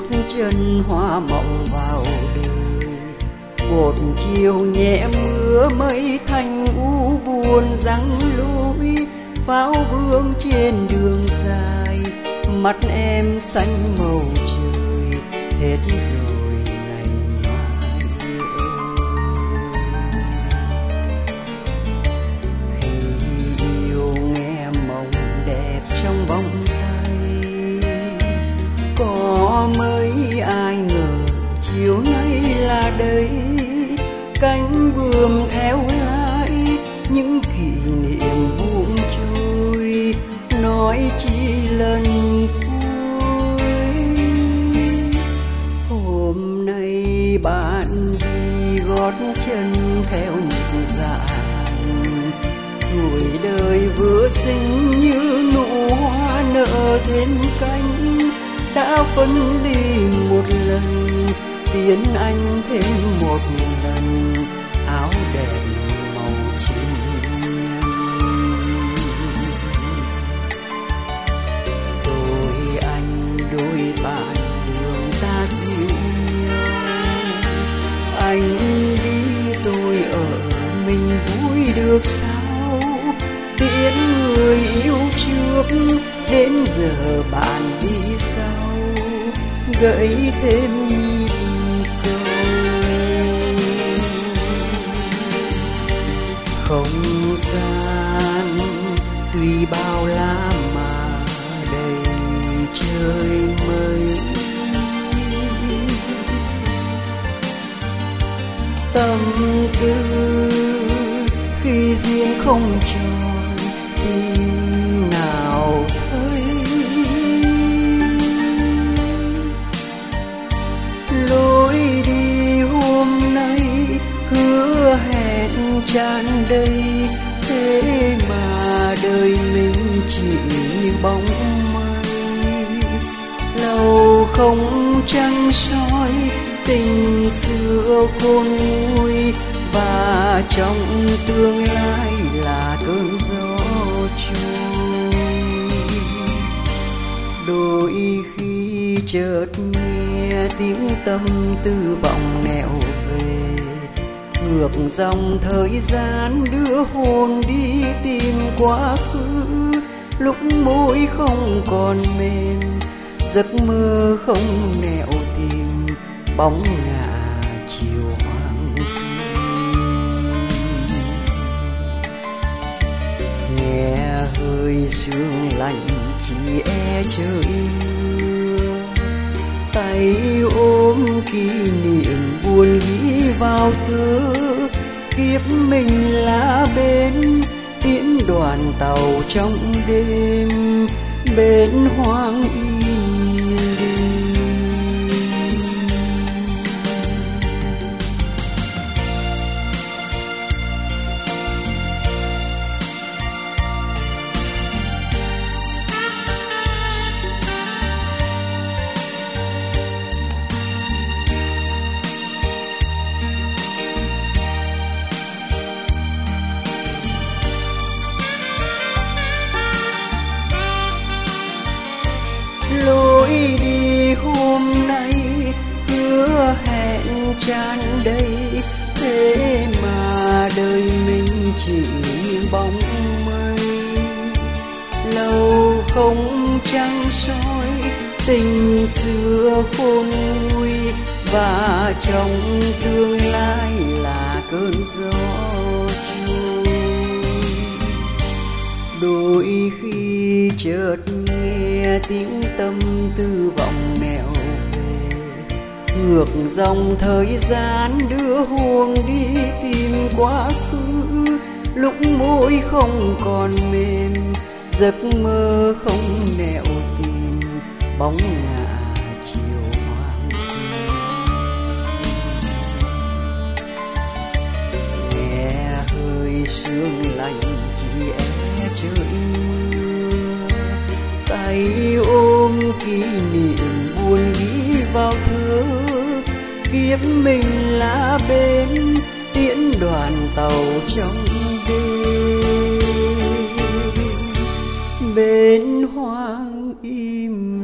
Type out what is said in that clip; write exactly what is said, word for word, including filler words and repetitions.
chân hoa mộng vào đời. Một chiều nhẹ mưa mây thành u buồn răng lối, pháo vương trên đường dài, mắt em xanh màu trời, hết rồi ngày mai ơi. Khi yêu nghe mộng đẹp trong bóng tay, có mấy ai ngờ chiều nay là đây, cánh bướm theo lái những kỷ niệm buông trôi, nói chi lần cuối. Hôm nay bạn đi gót chân theo nhịp dạo, tuổi đời vừa sinh như nụ hoa nở thêm cánh, đã phân ly một lần, tiến anh thêm một lần, áo đẹp màu chim nhân. Đôi anh đôi bạn đường ta dịu nhau, anh đi tôi ở mình vui được sao, tiễn người yêu trước đến giờ bạn đi sau, gợi thêm nhịp không gian. Tuy bao la mà đầy trời mây, tâm tư khi riêng không tròn tim nào thấy. Lối đi hôm nay hứa hẹn tràn đầy, thế mà đời mình chỉ như bóng mây. Lâu không trăng soi tình xưa khôn nguôi, và trong tương lai là cơn gió trôi. Đôi khi chợt nghe tiếng tâm tư vọng nẻo về, ngược dòng thời gian đưa hồn đi tìm quá khứ. Lúc môi không còn mềm, giấc mơ không nẻo tìm, bóng ngả chiều hoàng kim. Nghe hơi sương lạnh chỉ e trời mưa, tay ôm kỷ niệm buồn ghi vào thơ. Kiếp mình là bên tiễn đoàn tàu trong đêm, bên hoang im đêm. Lối đi hôm nay hứa hẹn tràn đầy, thế mà đời mình chỉ bóng mây. Lâu không trăng soi tình xưa khôn nguôi, và trong tương lai là cơn gió trôi. Đôi khi chợt nghe tiếng tâm tư vọng nẻo về, ngược dòng thời gian đưa hồn đi tìm quá khứ. Lúc môi không còn mềm, giấc mơ không nẻo tìm, bóng ngả chiều hoàng kim. Nghe hơi sương lạnh chỉ e trời mưa, tay ôm kỷ niệm buồn ghi vào thơ. Kiếp mình là bên tiễn đoàn tàu trong đêm, bên hoang im